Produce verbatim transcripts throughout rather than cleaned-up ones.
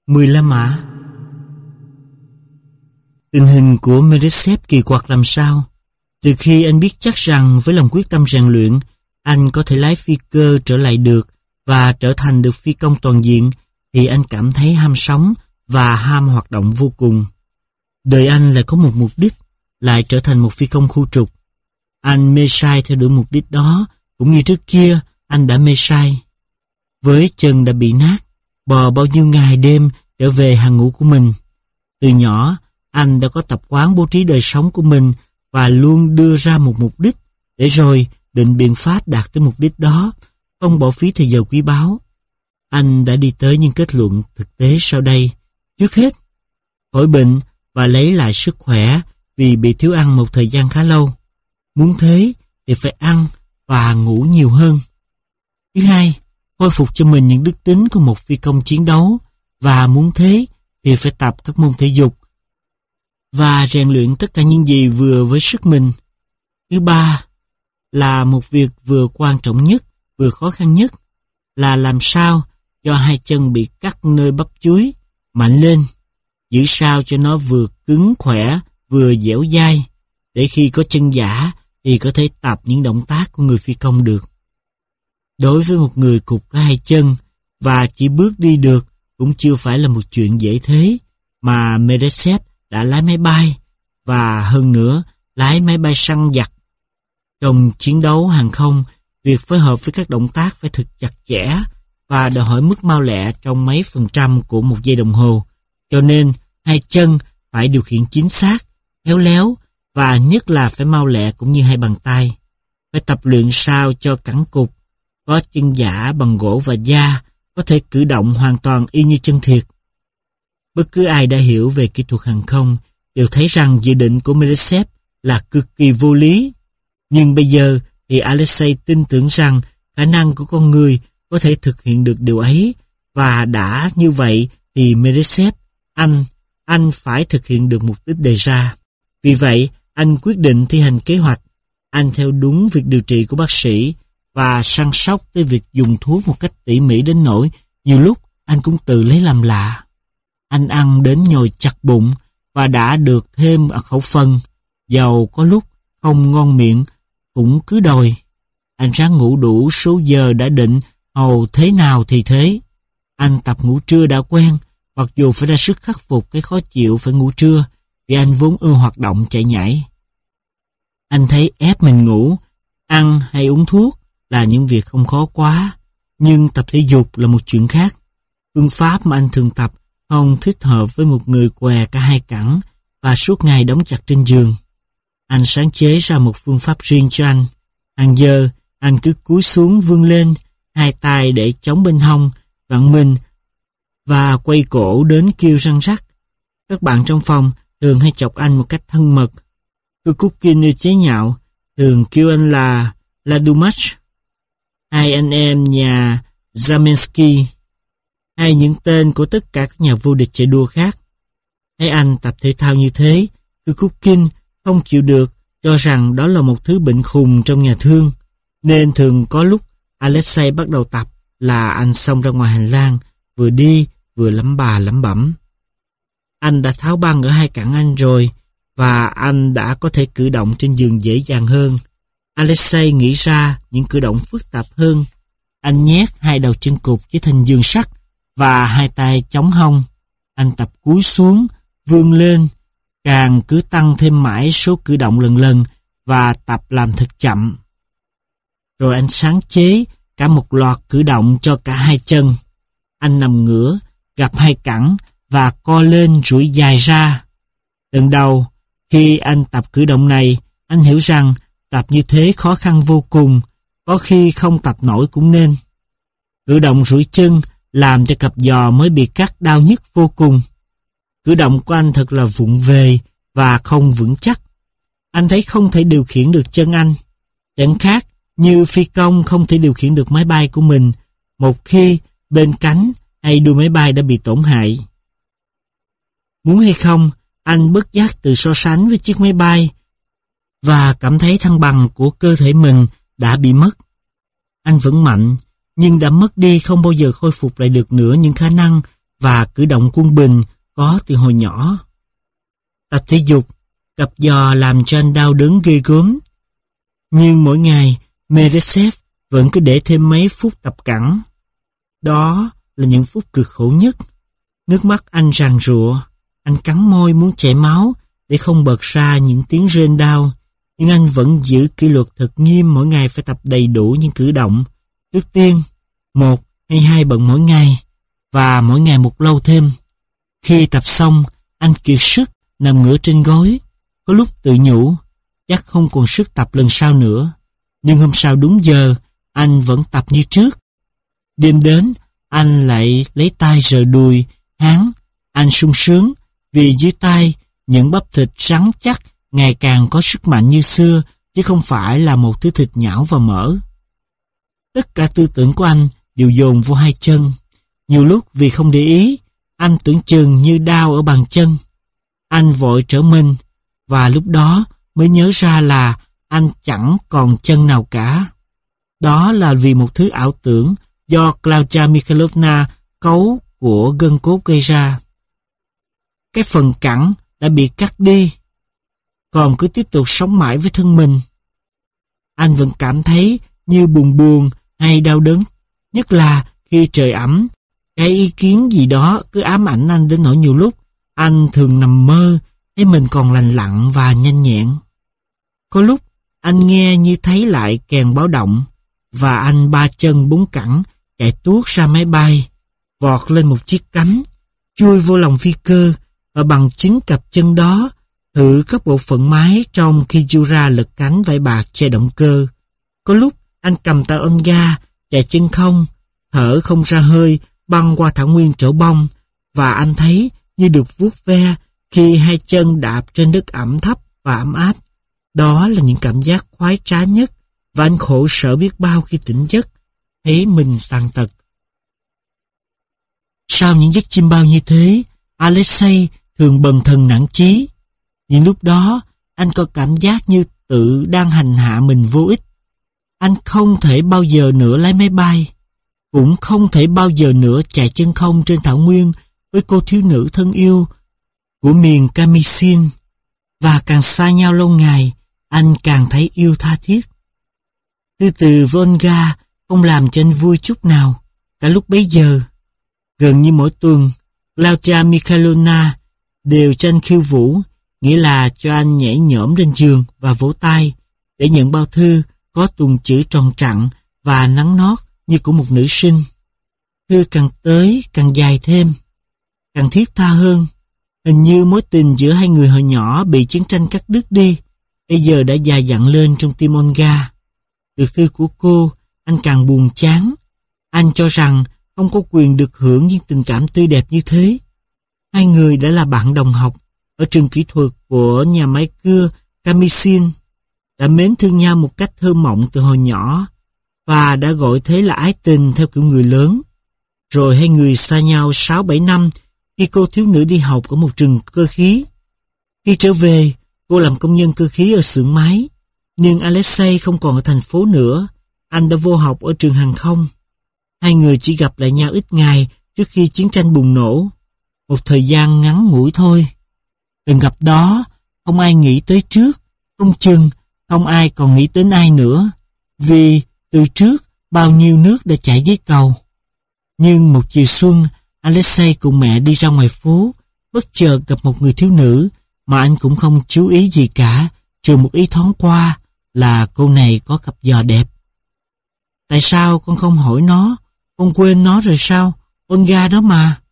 Mười La Mã. Tình hình của Meresep kỳ quặc làm sao? Từ khi anh biết chắc rằng với lòng quyết tâm rèn luyện, anh có thể lái phi cơ trở lại được và trở thành được phi công toàn diện, thì anh cảm thấy ham sống và ham hoạt động vô cùng. Đời anh lại có một mục đích, lại trở thành một phi công khu trục. Anh mê say theo đuổi mục đích đó, cũng như trước kia anh đã mê say. Với chân đã bị nát, bò bao nhiêu ngày đêm trở về hàng ngũ của mình. Từ nhỏ, anh đã có tập quán bố trí đời sống của mình và luôn đưa ra một mục đích, để rồi định biện pháp đạt tới mục đích đó, không bỏ phí thời giờ quý báu. Anh đã đi tới những kết luận thực tế sau đây. Trước hết, khỏi bệnh và lấy lại sức khỏe vì bị thiếu ăn một thời gian khá lâu. Muốn thế thì phải ăn và ngủ nhiều hơn. Thứ hai, khôi phục cho mình những đức tính của một phi công chiến đấu, và muốn thế thì phải tập các môn thể dục và rèn luyện tất cả những gì vừa với sức mình. Thứ ba, là một việc vừa quan trọng nhất, vừa khó khăn nhất, là làm sao cho hai chân bị cắt nơi bắp chuối mạnh lên, giữ sao cho nó vừa cứng khỏe vừa dẻo dai, để khi có chân giả thì có thể tập những động tác của người phi công được. Đối với một người cụt có hai chân và chỉ bước đi được cũng chưa phải là một chuyện dễ thế, mà Meresep đã lái máy bay và hơn nữa lái máy bay săn giặc. Trong chiến đấu hàng không, việc phối hợp với các động tác phải thực chặt chẽ và đòi hỏi mức mau lẹ trong mấy phần trăm của một giây đồng hồ. Cho nên hai chân phải điều khiển chính xác, khéo léo và nhất là phải mau lẹ cũng như hai bàn tay. Phải tập luyện sao cho cẳng cụt, có chân giả bằng gỗ và da, có thể cử động hoàn toàn y như chân thiệt. Bất cứ ai đã hiểu về kỹ thuật hàng không đều thấy rằng dự định của Meresep là cực kỳ vô lý. Nhưng bây giờ thì Alexei tin tưởng rằng khả năng của con người có thể thực hiện được điều ấy, và đã như vậy thì Meresep, anh, anh phải thực hiện được mục đích đề ra. Vì vậy, anh quyết định thi hành kế hoạch. Anh theo đúng việc điều trị của bác sĩ và săn sóc tới việc dùng thuốc một cách tỉ mỉ đến nỗi nhiều lúc anh cũng tự lấy làm lạ. Anh ăn đến nhồi chặt bụng và đã được thêm ở khẩu phần, dầu có lúc không ngon miệng cũng cứ đòi. Anh ráng ngủ đủ số giờ đã định, hầu thế nào thì thế. Anh tập ngủ trưa đã quen, mặc dù phải ra sức khắc phục cái khó chịu phải ngủ trưa, vì anh vốn ưa hoạt động chạy nhảy. Anh thấy ép mình ngủ, ăn hay uống thuốc là những việc không khó quá, nhưng tập thể dục là một chuyện khác. Phương pháp mà anh thường tập không thích hợp với một người què cả hai cẳng và suốt ngày đóng chặt trên giường. Anh sáng chế ra một phương pháp riêng cho anh. Hàng giờ, anh cứ cúi xuống vươn lên, hai tay để chống bên hông, vặn mình và quay cổ đến kêu răng rắc. Các bạn trong phòng thường hay chọc anh một cách thân mật. Cô Cookin chế nhạo, thường kêu anh là Ladumach, hai anh em nhà Zamensky, hay những tên của tất cả các nhà vô địch chạy đua khác. Thấy anh tập thể thao như thế, cô Cookin không chịu được, cho rằng đó là một thứ bệnh khùng trong nhà thương, nên thường có lúc Alexei bắt đầu tập là anh xông ra ngoài hành lang, vừa đi vừa lẩm bà lẩm bẩm. Anh đã tháo băng ở hai cẳng anh rồi, và anh đã có thể cử động trên giường dễ dàng hơn. Alexei nghĩ ra những cử động phức tạp hơn. Anh nhét hai đầu chân cụt với thành giường sắt và hai tay chống hông. Anh tập cúi xuống, vươn lên, càng cứ tăng thêm mãi số cử động lần lần và tập làm thật chậm. Rồi anh sáng chế cả một loạt cử động cho cả hai chân. Anh nằm ngửa, gập hai cẳng và co lên duỗi dài ra. Lần đầu, khi anh tập cử động này, anh hiểu rằng tập như thế khó khăn vô cùng, có khi không tập nổi cũng nên. Cử động duỗi chân làm cho cặp giò mới bị cắt đau nhức vô cùng. Cử động của anh thật là vụng về và không vững chắc. Anh thấy không thể điều khiển được chân anh. Chẳng khác như phi công không thể điều khiển được máy bay của mình một khi bên cánh hay đuôi máy bay đã bị tổn hại. Muốn hay không, anh bất giác tự so sánh với chiếc máy bay và cảm thấy thăng bằng của cơ thể mình đã bị mất. Anh vẫn mạnh, nhưng đã mất đi không bao giờ khôi phục lại được nữa những khả năng và cử động quân bình có từ hồi nhỏ. Tập thể dục, cặp giò làm cho anh đau đớn ghê gớm. Nhưng mỗi ngày, Meresev vẫn cứ để thêm mấy phút tập cẳng. Đó là những phút cực khổ nhất. Nước mắt anh ràn rụa, anh cắn môi muốn chảy máu để không bật ra những tiếng rên đau. Nhưng anh vẫn giữ kỷ luật thật nghiêm, mỗi ngày phải tập đầy đủ những cử động. Trước tiên, một hay hai bận mỗi ngày, và mỗi ngày một lâu thêm. Khi tập xong, anh kiệt sức nằm ngửa trên gối, có lúc tự nhủ, chắc không còn sức tập lần sau nữa. Nhưng hôm sau đúng giờ, anh vẫn tập như trước. Đêm đến, anh lại lấy tay rờ đùi, háng. Anh sung sướng, vì dưới tay, những bắp thịt rắn chắc ngày càng có sức mạnh như xưa, chứ không phải là một thứ thịt nhão và mỡ. Tất cả tư tưởng của anh đều dồn vô hai chân. Nhiều lúc vì không để ý, anh tưởng chừng như đau ở bàn chân. Anh vội trở mình, và lúc đó mới nhớ ra là anh chẳng còn chân nào cả. Đó là vì một thứ ảo tưởng do Claudia Mikhailovna cấu của gân cốt gây ra. Cái phần cẳng đã bị cắt đi, còn cứ tiếp tục sống mãi với thân mình. Anh vẫn cảm thấy như buồn buồn hay đau đớn, nhất là khi trời ẩm. Cái ý kiến gì đó cứ ám ảnh anh đến nỗi nhiều lúc anh thường nằm mơ thấy mình còn lành lặn và nhanh nhẹn. Có lúc anh nghe như thấy lại kèn báo động, và anh ba chân bốn cẳng chạy tuốt ra máy bay, vọt lên một chiếc cánh, chui vô lòng phi cơ, và bằng chính cặp chân đó thử các bộ phận máy trong khi Jura lật cánh vải bạc che động cơ. Có lúc anh cầm tay Olga chạy chân không, thở không ra hơi, băng qua thảo nguyên trổ bông, và anh thấy như được vuốt ve khi hai chân đạp trên đất ẩm thấp và ấm áp. Đó là những cảm giác khoái trá nhất, và anh khổ sở biết bao khi tỉnh giấc, thấy mình tàn tật. Sau những giấc chim bao như thế, Alexei thường bần thần nản chí. Những lúc đó, anh có cảm giác như tự đang hành hạ mình vô ích. Anh không thể bao giờ nữa lái máy bay, cũng không thể bao giờ nữa chạy chân không trên thảo nguyên với cô thiếu nữ thân yêu của miền Kamisin. Và càng xa nhau lâu ngày, anh càng thấy yêu tha thiết. Từ từ Volga không làm cho anh vui chút nào, cả lúc bấy giờ. Gần như mỗi tuần, Claudia Mikhailovna đều cho anh khiêu vũ, nghĩa là cho anh nhảy nhổm lên giường và vỗ tay để nhận bao thư có tuần chữ tròn trặn và nắn nót như của một nữ sinh. Thư càng tới càng dài thêm, càng thiết tha hơn. Hình như mối tình giữa hai người hồi nhỏ bị chiến tranh cắt đứt đi, bây giờ đã dày dặn lên trong tim Olga. Được thư của cô, anh càng buồn chán. Anh cho rằng không có quyền được hưởng những tình cảm tươi đẹp như thế. Hai người đã là bạn đồng học ở trường kỹ thuật của nhà máy cưa Kamisin, đã mến thương nhau một cách thơ mộng từ hồi nhỏ, và đã gọi thế là ái tình theo kiểu người lớn. Rồi hai người xa nhau sáu bảy năm khi cô thiếu nữ đi học ở một trường cơ khí. Khi trở về, cô làm công nhân cơ khí ở xưởng máy, nhưng Alexei không còn ở thành phố nữa. Anh đã vô học ở trường hàng không. Hai người chỉ gặp lại nhau ít ngày trước khi chiến tranh bùng nổ, một thời gian ngắn ngủi thôi. Lần gặp đó, không ai nghĩ tới trước, không chừng không ai còn nghĩ đến ai nữa, vì từ trước bao nhiêu nước đã chảy dưới cầu. Nhưng một chiều xuân, Alexei cùng mẹ đi ra ngoài phố, bất chợt gặp một người thiếu nữ mà anh cũng không chú ý gì cả, trừ một ý thoáng qua là cô này có cặp giò đẹp. Tại sao con không hỏi nó? Con quên nó rồi sao? Olga đó mà.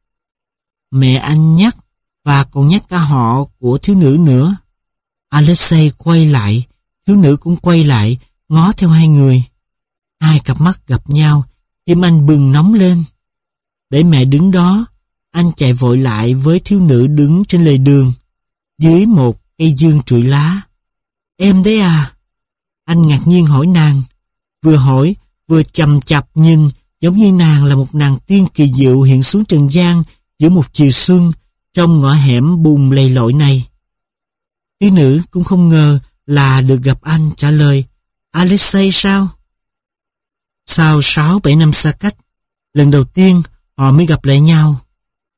Mẹ anh nhắc, và còn nhắc cả họ của thiếu nữ nữa. Alexei quay lại, thiếu nữ cũng quay lại, ngó theo hai người. Hai cặp mắt gặp nhau, tim anh bừng nóng lên. Để mẹ đứng đó, anh chạy vội lại với thiếu nữ đứng trên lề đường, dưới một cây dương trụi lá. Em đấy à? Anh ngạc nhiên hỏi nàng, vừa hỏi vừa chằm chặp nhìn, giống như nàng là một nàng tiên kỳ diệu hiện xuống trần gian giữa một chiều xuân trong ngõ hẻm bùn lầy lội này. Thiếu nữ cũng không ngờ là được gặp anh, trả lời, Alexei sao? Sau sáu bảy năm xa cách, lần đầu tiên họ mới gặp lại nhau.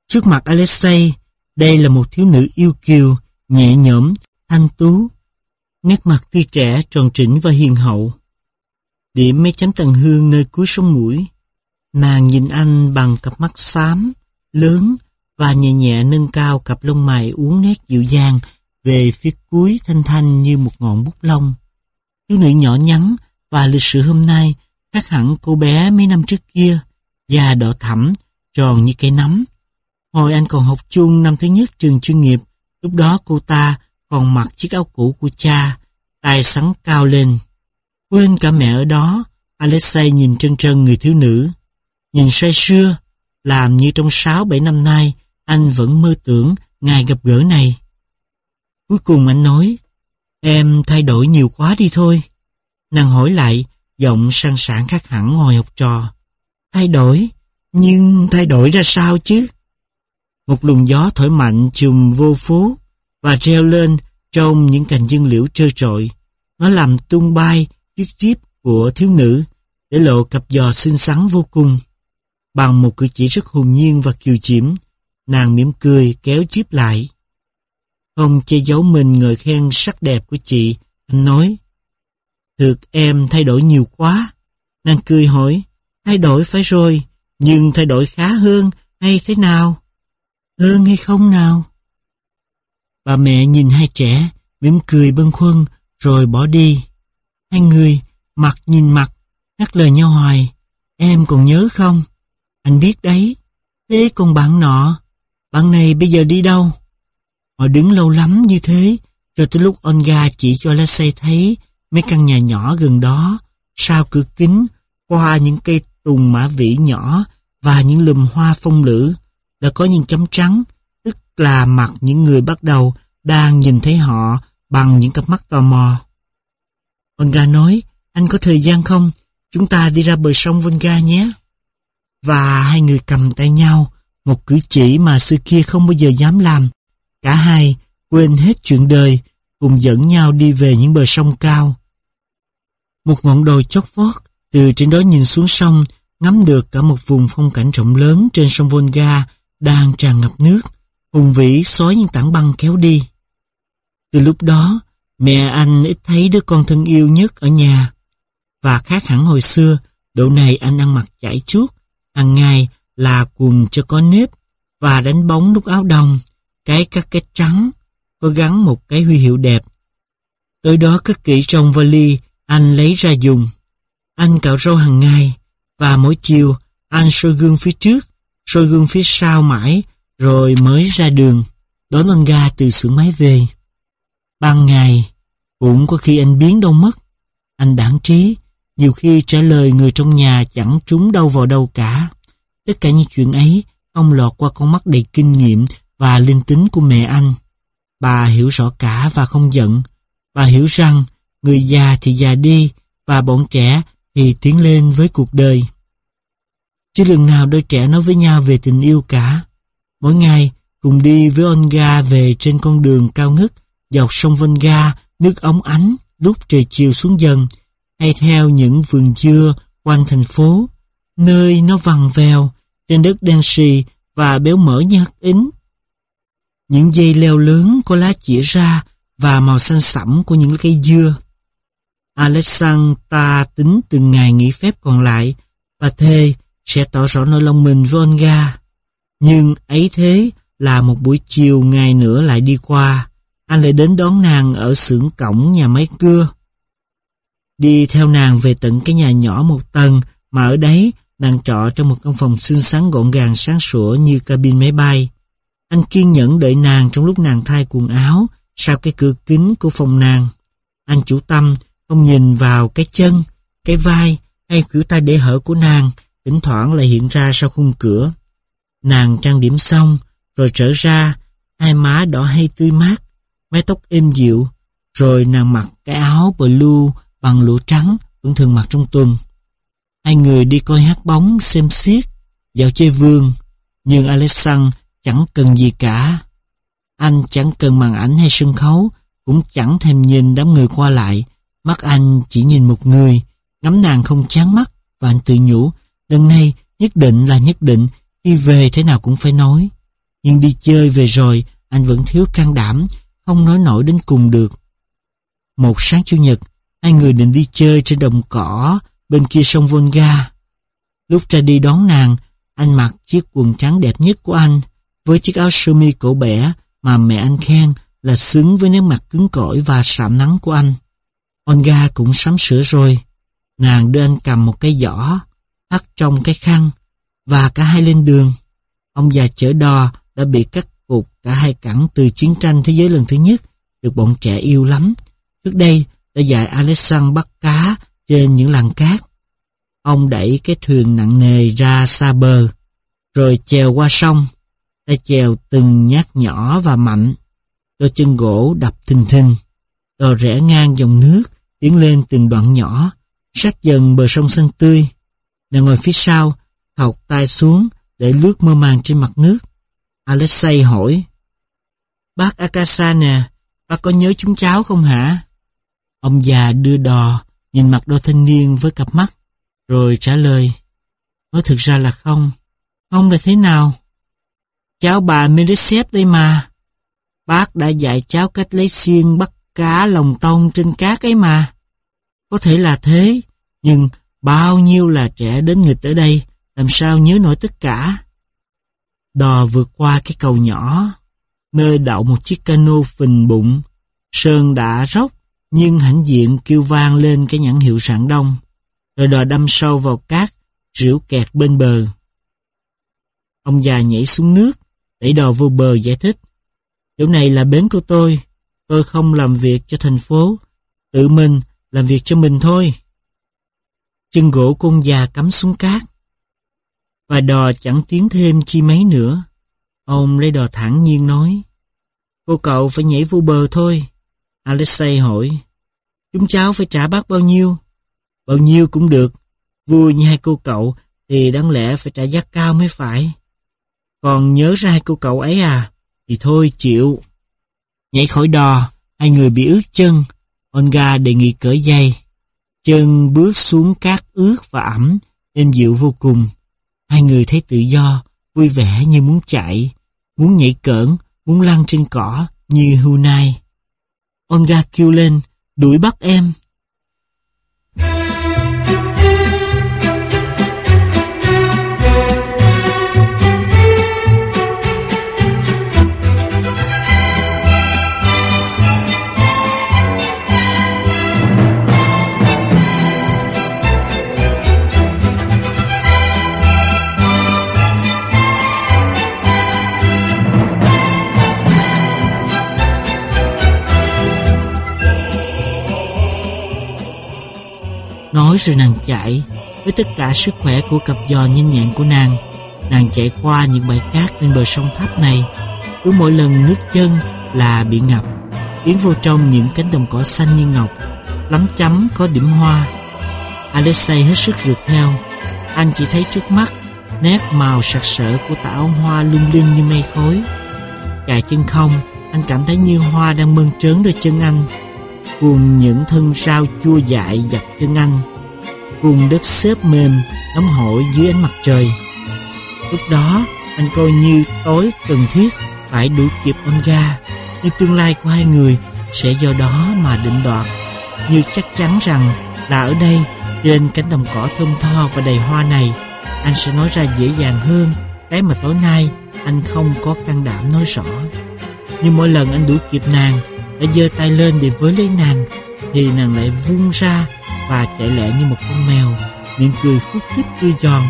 Trước mặt Alexei, đây là một thiếu nữ yêu kiều, nhẹ nhõm, thanh tú, nét mặt tươi trẻ, tròn trĩnh và hiền hậu. Điểm mấy chấm tàn hương nơi cuối sống mũi. Nàng nhìn anh bằng cặp mắt xám, lớn và nhẹ nhẹ nâng cao cặp lông mày uốn nét dịu dàng về phía cuối thanh thanh như một ngọn bút lông. Thiếu nữ nhỏ nhắn và lịch sự hôm nay khác hẳn cô bé mấy năm trước kia, da đỏ thẫm, tròn như cây nấm. Hồi anh còn học chung năm thứ nhất trường chuyên nghiệp, lúc đó cô ta còn mặc chiếc áo cũ của cha, tay xắn cao lên. Quên cả mẹ ở đó, Alexei nhìn trân trân người thiếu nữ. Nhìn say sưa, làm như trong sáu bảy năm nay anh vẫn mơ tưởng ngày gặp gỡ này. Cuối cùng anh nói, em thay đổi nhiều quá đi thôi. Nàng hỏi lại, giọng sang sảng khác hẳn hồi học trò. Thay đổi? Nhưng thay đổi ra sao chứ? Một luồng gió thổi mạnh trùm vô phố và reo lên trong những cành dương liễu trơ trọi. Nó làm tung bay chiếc jeep của thiếu nữ, để lộ cặp giò xinh xắn vô cùng. Bằng một cử chỉ rất hồn nhiên và kiều chiếm, nàng mỉm cười kéo jeep lại. Không che giấu mình ngợi khen sắc đẹp của chị, anh nói. Thực em thay đổi nhiều quá. Nàng cười hỏi, thay đổi phải rồi, nhưng thay đổi khá hơn hay thế nào? Hơn hay không nào? Bà mẹ nhìn hai trẻ, mỉm cười bâng khuâng rồi bỏ đi. Hai người mặt nhìn mặt, ngắt lời nhau hoài. Em còn nhớ không? Anh biết đấy. Thế còn bạn nọ, bạn này bây giờ đi đâu? Họ đứng lâu lắm như thế, cho tới lúc Olga chỉ cho Alexei thấy mấy căn nhà nhỏ gần đó, sau cửa kính, qua những cây tùng mã vĩ nhỏ và những lùm hoa phong lữ, đã có những chấm trắng, tức là mặt những người bắt đầu đang nhìn thấy họ bằng những cặp mắt tò mò. Olga nói, anh có thời gian không? Chúng ta đi ra bờ sông Volga nhé. Và hai người cầm tay nhau, một cử chỉ mà xưa kia không bao giờ dám làm. Cả hai quên hết chuyện đời, cùng dẫn nhau đi về những bờ sông cao. Một ngọn đồi chót vót, từ trên đó nhìn xuống sông, ngắm được cả một vùng phong cảnh rộng lớn trên sông Volga đang tràn ngập nước, hùng vĩ xói những tảng băng kéo đi. Từ lúc đó, mẹ anh ít thấy đứa con thân yêu nhất ở nhà. Và khác hẳn hồi xưa, độ này anh ăn mặc chải chuốt, hàng ngày là quần cho có nếp và đánh bóng nút áo đồng, cái cắt kết trắng, có gắn một cái huy hiệu đẹp. Tới đó cất kỹ trong vali, anh lấy ra dùng. Anh cạo râu hàng ngày, và mỗi chiều anh soi gương phía trước, soi gương phía sau mãi, rồi mới ra đường, đón Olga từ xưởng máy về. Ban ngày, cũng có khi anh biến đâu mất. Anh đãng trí, nhiều khi trả lời người trong nhà chẳng trúng đâu vào đâu cả. Tất cả những chuyện ấy không lọt qua con mắt đầy kinh nghiệm và linh tính của mẹ anh. Bà hiểu rõ cả và không giận. Bà hiểu rằng người già thì già đi và bọn trẻ thì tiến lên với cuộc đời. Chứ lần nào đôi trẻ nói với nhau về tình yêu cả. Mỗi ngày cùng đi với Olga về trên con đường cao ngất dọc sông Volga, nước óng ánh lúc trời chiều xuống dần, hay theo những vườn dưa quanh thành phố, nơi nó vằn vèo trên đất đen xì và béo mỡ như hắc ính. Những dây leo lớn có lá chĩa ra và màu xanh sẫm của những cây dưa. Alexandra tính từng ngày nghỉ phép còn lại và thề sẽ tỏ rõ nỗi lòng mình với Olga. Nhưng ấy thế là một buổi chiều ngày nữa lại đi qua, anh lại đến đón nàng ở xưởng cổng nhà máy cưa. Đi theo nàng về tận cái nhà nhỏ một tầng mà ở đấy nàng trọ trong một căn phòng xinh xắn gọn gàng sáng sủa như cabin máy bay. Anh kiên nhẫn đợi nàng trong lúc nàng thay quần áo sau cái cửa kính của phòng nàng. Anh chủ tâm không nhìn vào cái chân, cái vai hay khuỷu tay để hở của nàng, thỉnh thoảng lại hiện ra sau khung cửa. Nàng trang điểm xong rồi trở ra, hai má đỏ hay tươi mát, mái tóc êm dịu, rồi nàng mặc cái áo blue bằng lụa trắng vẫn thường mặc trong tuần. Hai người đi coi hát bóng, xem xiếc, dạo chơi vườn, nhưng Alexandre chẳng cần gì cả. Anh chẳng cần màn ảnh hay sân khấu, cũng chẳng thèm nhìn đám người qua lại. Mắt anh chỉ nhìn một người, ngắm nàng không chán mắt, và anh tự nhủ, lần này nhất định là nhất định, khi về thế nào cũng phải nói. Nhưng đi chơi về rồi, anh vẫn thiếu can đảm, không nói nổi đến cùng được. Một sáng Chủ nhật, hai người định đi chơi trên đồng cỏ bên kia sông Volga. Lúc ra đi đón nàng, anh mặc chiếc quần trắng đẹp nhất của anh, với chiếc áo sơ mi cổ bẻ mà mẹ anh khen là xứng với nét mặt cứng cỏi và sạm nắng của anh. Olga cũng sắm sửa rồi. Nàng đưa anh cầm một cái giỏ, thắt trong cái khăn, và cả hai lên đường. Ông già chở đò đã bị cắt cụt cả hai cẳng từ chiến tranh thế giới lần thứ nhất, được bọn trẻ yêu lắm. Trước đây đã dạy Alexandre bắt cá trên những làng cát. Ông đẩy cái thuyền nặng nề ra xa bờ, rồi chèo qua sông. Tay chèo từng nhát nhỏ và mạnh, đôi chân gỗ đập thình thình. Đò rẽ ngang dòng nước, tiến lên từng đoạn nhỏ, sát dần bờ sông xanh tươi. Nàng ngồi phía sau, thọc tay xuống để lướt mơ màng trên mặt nước. Alexei hỏi: "Bác Akasa nè, bác có nhớ chúng cháu không hả?" Ông già đưa đò, nhìn mặt đôi thanh niên với cặp mắt, rồi trả lời: "Nói thực ra là không." "Không là thế nào?" "Cháu bà Meresep đây mà. Bác đã dạy cháu cách lấy xiên bắt cá lồng tông trên cát ấy mà." "Có thể là thế, nhưng bao nhiêu là trẻ đến nghịch ở đây, làm sao nhớ nổi tất cả." Đò vượt qua cái cầu nhỏ, nơi đậu một chiếc cano phình bụng. Sơn đã róc, nhưng hãnh diện kêu vang lên cái nhãn hiệu Rạng Đông. Rồi đò đâm sâu vào cát, rỉu kẹt bên bờ. Ông già nhảy xuống nước, đẩy đò vô bờ giải thích: "Chỗ này là bến của tôi. Tôi không làm việc cho thành phố, tự mình làm việc cho mình thôi." Chân gỗ của ông già cắm xuống cát, và đò chẳng tiến thêm chi mấy nữa. Ông lấy đò thản nhiên nói: "Cô cậu phải nhảy vô bờ thôi." Alexei hỏi: "Chúng cháu phải trả bác bao nhiêu?" "Bao nhiêu cũng được. Vui như hai cô cậu thì đáng lẽ phải trả giá cao mới phải. Còn nhớ ra hai cô cậu ấy à, thì thôi chịu." Nhảy khỏi đò, hai người bị ướt chân. Olga đề nghị cởi giày. Chân bước xuống cát ướt và ẩm, êm dịu vô cùng. Hai người thấy tự do, vui vẻ như muốn chạy, muốn nhảy cỡn, muốn lăn trên cỏ như hươu nai. Olga kêu lên: "Đuổi bắt em!" Nói rồi nàng chạy, với tất cả sức khỏe của cặp giò nhanh nhẹn của nàng. Nàng chạy qua những bãi cát bên bờ sông thấp này. Cứ mỗi lần nước chân là bị ngập, tiến vô trong những cánh đồng cỏ xanh như ngọc, lắm chấm có điểm hoa. Alexei hết sức rượt theo. Anh chỉ thấy trước mắt nét màu sặc sỡ của tà áo hoa lung linh như mây khói. Chạy chân không, anh cảm thấy như hoa đang mơn trớn đôi chân anh, cùng những thân rau chua dại dập chân anh, cùng đất xếp mềm nóng hổi dưới ánh mặt trời. Lúc đó anh coi như tối cần thiết phải đuổi kịp Olga, như tương lai của hai người sẽ do đó mà định đoạt, như chắc chắn rằng là ở đây, trên cánh đồng cỏ thơm tho và đầy hoa này, anh sẽ nói ra dễ dàng hơn cái mà tối nay anh không có can đảm nói rõ. Nhưng mỗi lần anh đuổi kịp nàng, đã giơ tay lên để với lấy nàng, thì nàng lại vung ra và chạy lẹ như một con mèo, miệng cười khúc khích tươi giòn.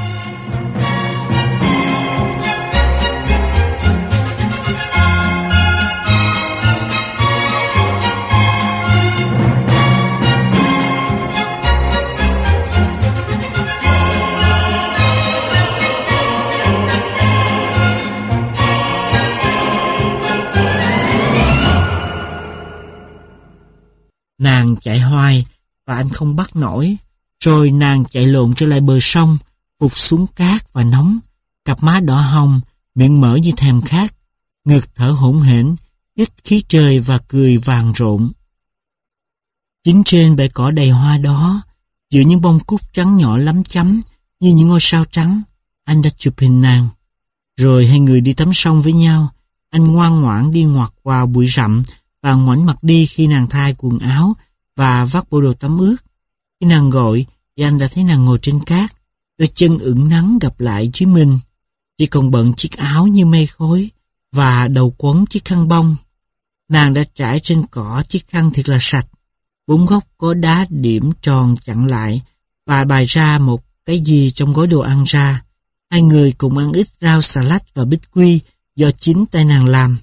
Nàng chạy hoài và anh không bắt nổi. Rồi nàng chạy lộn trở lại bờ sông, phục xuống cát và nóng, cặp má đỏ hồng, miệng mở như thèm khát, ngực thở hổn hển, hít khí trời và cười vàng rộn. Chính trên bãi cỏ đầy hoa đó, giữa những bông cúc trắng nhỏ lắm chấm như những ngôi sao trắng, anh đã chụp hình nàng. Rồi hai người đi tắm sông với nhau. Anh ngoan ngoãn đi ngoặt vào bụi rậm và ngoảnh mặt đi khi nàng thay quần áo và vắt bộ đồ tắm ướt. Khi nàng gọi thì anh đã thấy nàng ngồi trên cát, đôi chân ửng nắng gặp lại dưới mình, chỉ còn bận chiếc áo như mây khói và đầu quấn chiếc khăn bông. Nàng đã trải trên cỏ chiếc khăn thiệt là sạch, bốn góc có đá điểm tròn chặn lại và bày ra một cái gì trong gói đồ ăn ra. Hai người cùng ăn ít rau xà lách và bích quy do chính tay nàng làm.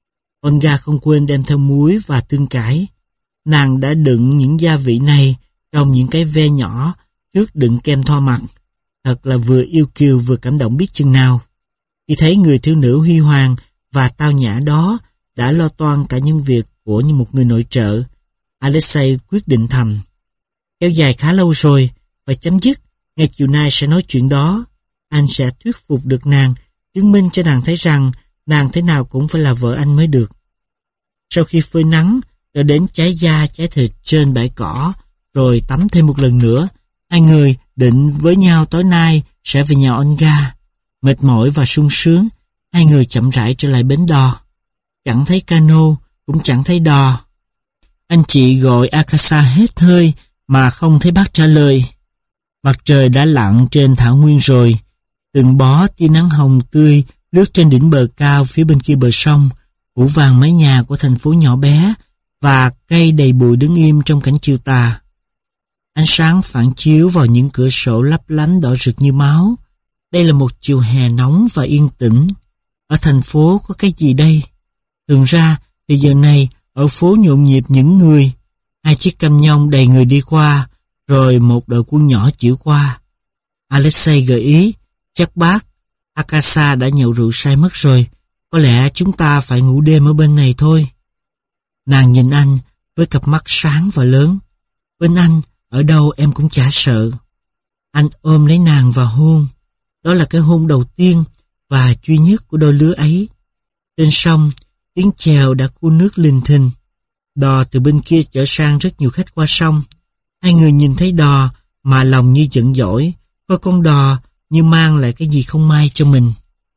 Olga không quên đem theo muối và tương cải. Nàng đã đựng những gia vị này trong những cái ve nhỏ trước đựng kem thoa mặt. Thật là vừa yêu kiều vừa cảm động biết chừng nào. Khi thấy người thiếu nữ huy hoàng và tao nhã đó đã lo toan cả những việc của như một người nội trợ, Alexei quyết định thầm. Kéo dài khá lâu rồi, phải chấm dứt, ngày chiều nay sẽ nói chuyện đó. Anh sẽ thuyết phục được nàng, chứng minh cho nàng thấy rằng nàng thế nào cũng phải là vợ anh mới được. Sau khi phơi nắng, rồi đến cháy da cháy thịt trên bãi cỏ, rồi tắm thêm một lần nữa, hai người định với nhau tối nay sẽ về nhà Olga. Mệt mỏi và sung sướng, hai người chậm rãi trở lại bến đò. Chẳng thấy cano, cũng chẳng thấy đò. Anh chị gọi Akasa hết hơi mà không thấy bác trả lời. Mặt trời đã lặn trên thảo nguyên rồi. Từng bó tia nắng hồng tươi lướt trên đỉnh bờ cao phía bên kia bờ sông, phủ vàng mái nhà của thành phố nhỏ bé và cây đầy bụi đứng im trong cảnh chiều tà. Ánh sáng phản chiếu vào những cửa sổ lấp lánh đỏ rực như máu. Đây là một chiều hè nóng và yên tĩnh. Ở thành phố có cái gì đây? Thường ra thì giờ này ở phố nhộn nhịp những người. Hai chiếc cam nhông đầy người đi qua, rồi một đội quân nhỏ chỉu qua. Alexei gợi ý, chắc bác Akasa đã nhậu rượu say mất rồi. Có lẽ chúng ta phải ngủ đêm ở bên này thôi. Nàng nhìn anh với cặp mắt sáng và lớn. Bên anh, ở đâu em cũng chả sợ. Anh ôm lấy nàng và hôn. Đó là cái hôn đầu tiên và duy nhất của đôi lứa ấy. Trên sông, tiếng chèo đã cuốn nước linh thình. Đò từ bên kia chở sang rất nhiều khách qua sông. Hai người nhìn thấy đò mà lòng như giận dỗi, coi con đò như mang lại cái gì không may cho mình.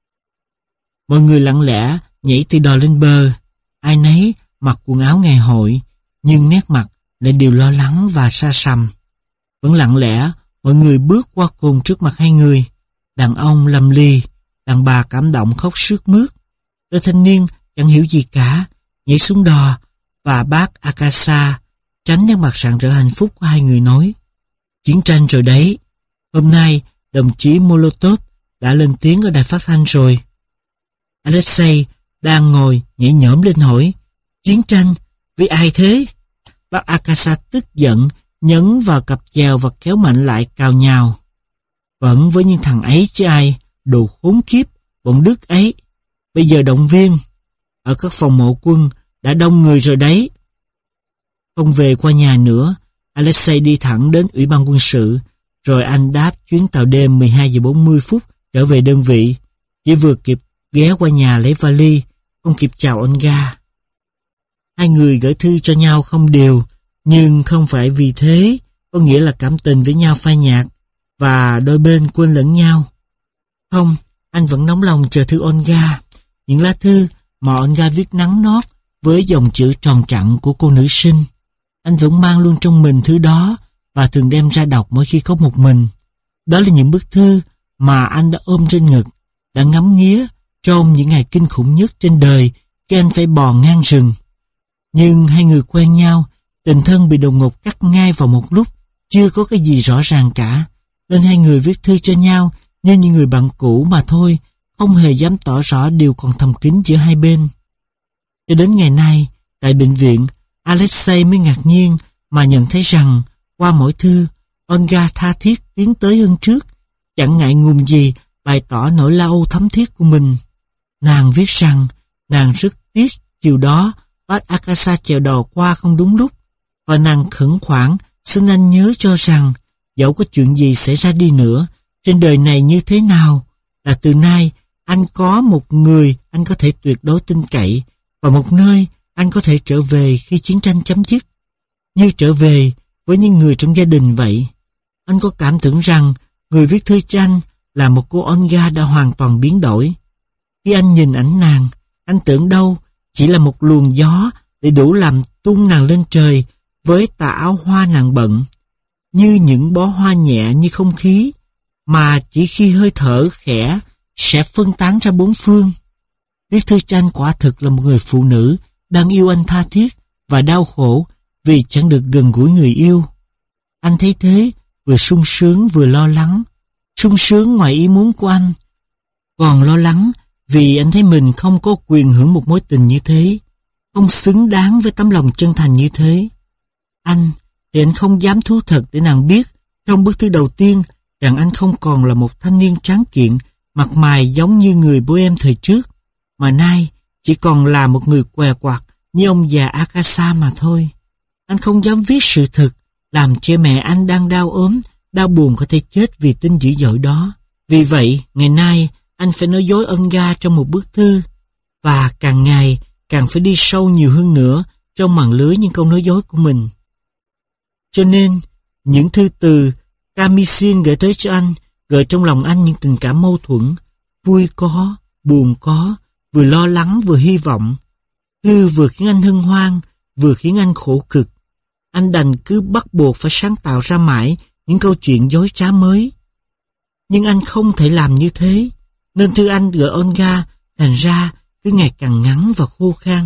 Mọi người lặng lẽ nhảy từ đò lên bờ. Ai nấy mặc quần áo ngày hội, nhưng nét mặt lại đều lo lắng và xa xăm. Vẫn lặng lẽ, mọi người bước qua cùng trước mặt hai người. Đàn ông lầm lì, đàn bà cảm động khóc sướt mướt. Đôi thanh niên chẳng hiểu gì cả, nhảy xuống đò, và bác Akasa tránh nét mặt rạng rỡ hạnh phúc của hai người nói. Chiến tranh rồi đấy. Hôm nay, đồng chí Molotov đã lên tiếng ở đài phát thanh rồi. Alexei đang ngồi nhảy nhõm lên hỏi, chiến tranh với ai thế? Bác Akasa tức giận, nhấn vào cặp chèo và kéo mạnh lại cào nhào. Vẫn với những thằng ấy chứ ai, đồ khốn kiếp, bọn Đức ấy. Bây giờ động viên, ở các phòng mộ quân đã đông người rồi đấy. Không về qua nhà nữa, Alexei đi thẳng đến ủy ban quân sự, rồi anh đáp chuyến tàu đêm mười hai giờ bốn mươi phút trở về đơn vị. Chỉ vừa kịp ghé qua nhà lấy vali, không kịp chào Olga. Hai người gửi thư cho nhau không đều, nhưng không phải vì thế có nghĩa là cảm tình với nhau phai nhạt và đôi bên quên lẫn nhau. Không, anh vẫn nóng lòng chờ thư Olga, những lá thư mà Olga viết nắng nót với dòng chữ tròn trặn của cô nữ sinh. Anh vẫn mang luôn trong mình thứ đó và thường đem ra đọc mỗi khi có một mình. Đó là những bức thư mà anh đã ôm trên ngực, đã ngắm nghía trong những ngày kinh khủng nhất trên đời khi anh phải bò ngang rừng. Nhưng hai người quen nhau, tình thân bị đột ngột cắt ngay vào một lúc, chưa có cái gì rõ ràng cả, nên hai người viết thư cho nhau như những người bạn cũ mà thôi, không hề dám tỏ rõ điều còn thầm kín giữa hai bên. Cho đến ngày nay, tại bệnh viện, Alexei mới ngạc nhiên mà nhận thấy rằng qua mỗi thư, Olga tha thiết tiến tới hơn trước, chẳng ngại ngùng gì bày tỏ nỗi lo âu thấm thiết của mình. Nàng viết rằng nàng rất tiếc chiều đó bác Akasa chèo đò qua không đúng lúc, và nàng khẩn khoản xin anh nhớ cho rằng dẫu có chuyện gì xảy ra đi nữa trên đời này như thế nào, là từ nay anh có một người anh có thể tuyệt đối tin cậy và một nơi anh có thể trở về khi chiến tranh chấm dứt, như trở về với những người trong gia đình vậy. Anh có cảm tưởng rằng người viết thư cho anh là một cô Olga đã hoàn toàn biến đổi. Khi anh nhìn ảnh nàng, anh tưởng đâu chỉ là một luồng gió để đủ làm tung nàng lên trời với tà áo hoa nàng bận, như những bó hoa nhẹ như không khí, mà chỉ khi hơi thở khẽ sẽ phân tán ra bốn phương. Viết thư cho anh quả thực là một người phụ nữ đang yêu anh tha thiết và đau khổ vì chẳng được gần gũi người yêu. Anh thấy thế, vừa sung sướng vừa lo lắng. Sung sướng ngoài ý muốn của anh, còn lo lắng vì anh thấy mình không có quyền hưởng một mối tình như thế, không xứng đáng với tấm lòng chân thành như thế. Anh thì anh không dám thú thật để nàng biết trong bức thư đầu tiên rằng anh không còn là một thanh niên tráng kiện, mặt mày giống như người bố em thời trước, mà nay chỉ còn là một người què quặt như ông già Akasa mà thôi. Anh không dám viết sự thật, làm cho mẹ anh đang đau ốm, đau buồn có thể chết vì tin dữ dội đó. Vì vậy, ngày nay, anh phải nói dối Olga trong một bức thư, và càng ngày càng phải đi sâu nhiều hơn nữa trong màn lưới những câu nói dối của mình. Cho nên, những thư từ Kamisin gửi tới cho anh, gợi trong lòng anh những tình cảm mâu thuẫn, vui có, buồn có, vừa lo lắng vừa hy vọng. Thư vừa khiến anh hân hoan, vừa khiến anh khổ cực. Anh đành cứ bắt buộc phải sáng tạo ra mãi những câu chuyện dối trá mới. Nhưng anh không thể làm như thế, nên thư anh gửi Olga thành ra cứ ngày càng ngắn và khô khan.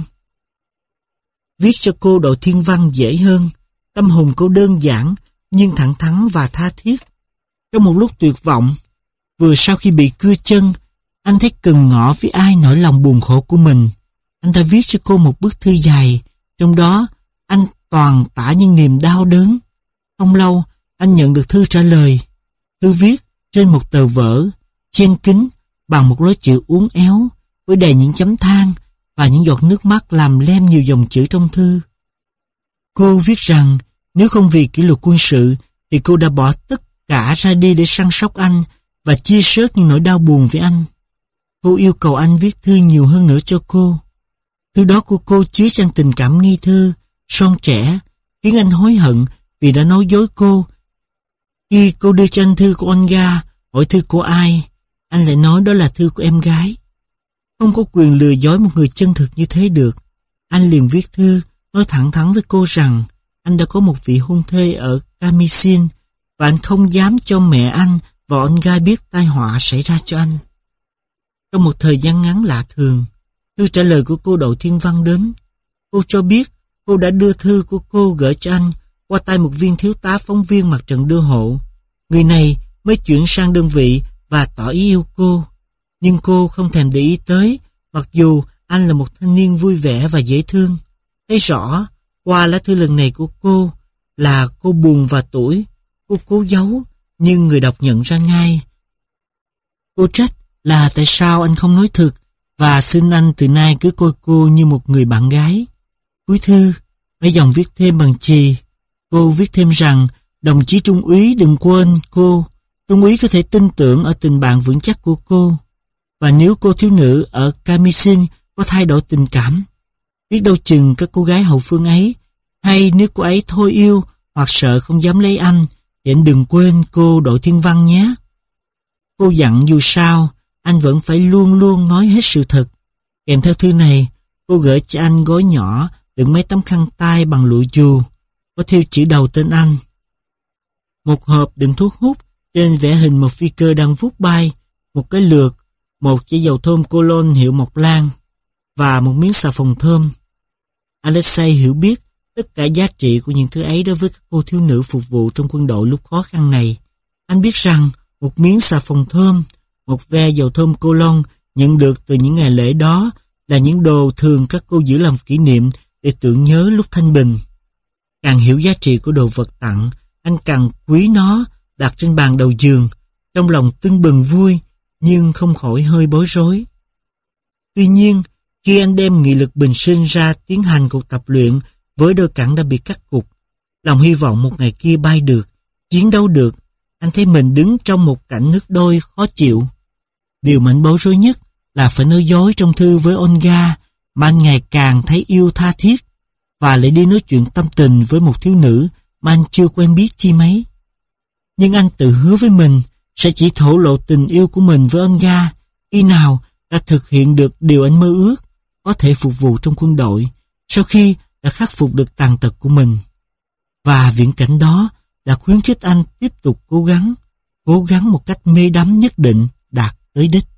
Viết cho cô đội thiên văn dễ hơn, tâm hồn cô đơn giản nhưng thẳng thắn và tha thiết. Trong một lúc tuyệt vọng, vừa sau khi bị cưa chân, anh thấy cần ngỏ với ai nỗi lòng buồn khổ của mình. Anh đã viết cho cô một bức thư dài, trong đó anh toàn tả những niềm đau đớn. Không lâu, anh nhận được thư trả lời. Thư viết trên một tờ vở, chen kín bằng một lối chữ uốn éo, với đầy những chấm than và những giọt nước mắt làm lem nhiều dòng chữ trong thư. Cô viết rằng nếu không vì kỷ luật quân sự thì cô đã bỏ tất cả ra đi để săn sóc anh và chia sớt những nỗi đau buồn với anh. Cô yêu cầu anh viết thư nhiều hơn nữa cho cô. Thư đó của cô chứa chan tình cảm ngây thơ, son trẻ, khiến anh hối hận vì đã nói dối cô. Khi cô đưa cho anh thư của Olga, hỏi thư của ai, anh lại nói đó là thư của em gái. Không có quyền lừa dối một người chân thực như thế được. Anh liền viết thư, nói thẳng thắn với cô rằng anh đã có một vị hôn thê ở Kamisin và anh không dám cho mẹ anh và Olga biết tai họa xảy ra cho anh. Trong một thời gian ngắn lạ thường, thư trả lời của cô đội thiên văn đến. Cô cho biết cô đã đưa thư của cô gửi cho anh qua tay một viên thiếu tá phóng viên mặt trận đưa hộ. Người này mới chuyển sang đơn vị và tỏ ý yêu cô. Nhưng cô không thèm để ý tới, mặc dù anh là một thanh niên vui vẻ và dễ thương. Thấy rõ qua lá thư lần này của cô là cô buồn và tủi. Cô cố giấu, nhưng người đọc nhận ra ngay. Cô trách là tại sao anh không nói thực và xin anh từ nay cứ coi cô như một người bạn gái. Cuối thư, mấy dòng viết thêm bằng chì. Cô viết thêm rằng đồng chí trung úy đừng quên cô. Trung úy có thể tin tưởng ở tình bạn vững chắc của cô. Và nếu cô thiếu nữ ở Kamisin có thay đổi tình cảm, biết đâu chừng các cô gái hậu phương ấy, hay nếu cô ấy thôi yêu hoặc sợ không dám lấy anh, thì anh đừng quên cô đội thiên văn nhé. Cô dặn dù sao, anh vẫn phải luôn luôn nói hết sự thật. Kèm theo thư này, cô gửi cho anh gói nhỏ đựng mấy tấm khăn tay bằng lụa dù, có thêu chữ đầu tên anh. Một hộp đựng thuốc hút, trên vẽ hình một phi cơ đang vút bay, một cái lược, một chai dầu thơm Cologne hiệu Mộc Lan và một miếng xà phòng thơm. Alexei hiểu biết tất cả giá trị của những thứ ấy đối với các cô thiếu nữ phục vụ trong quân đội lúc khó khăn này. Anh biết rằng một miếng xà phòng thơm, một ve dầu thơm Cologne nhận được từ những ngày lễ đó là những đồ thường các cô giữ làm kỷ niệm để tưởng nhớ lúc thanh bình. Càng hiểu giá trị của đồ vật tặng, anh càng quý nó đặt trên bàn đầu giường, trong lòng tưng bừng vui nhưng không khỏi hơi bối rối. Tuy nhiên, khi anh đem nghị lực bình sinh ra tiến hành cuộc tập luyện với đôi cẳng đã bị cắt cụt, lòng hy vọng một ngày kia bay được, chiến đấu được, anh thấy mình đứng trong một cảnh nước đôi khó chịu. Điều mà anh bối rối nhất là phải nói dối trong thư với Olga mà anh ngày càng thấy yêu tha thiết, và lại đi nói chuyện tâm tình với một thiếu nữ mà anh chưa quen biết chi mấy. Nhưng anh tự hứa với mình sẽ chỉ thổ lộ tình yêu của mình với Olga khi nào đã thực hiện được điều anh mơ ước, có thể phục vụ trong quân đội sau khi đã khắc phục được tàn tật của mình. Và viễn cảnh đó đã khuyến khích anh tiếp tục cố gắng, cố gắng một cách mê đắm nhất định đạt tới đích.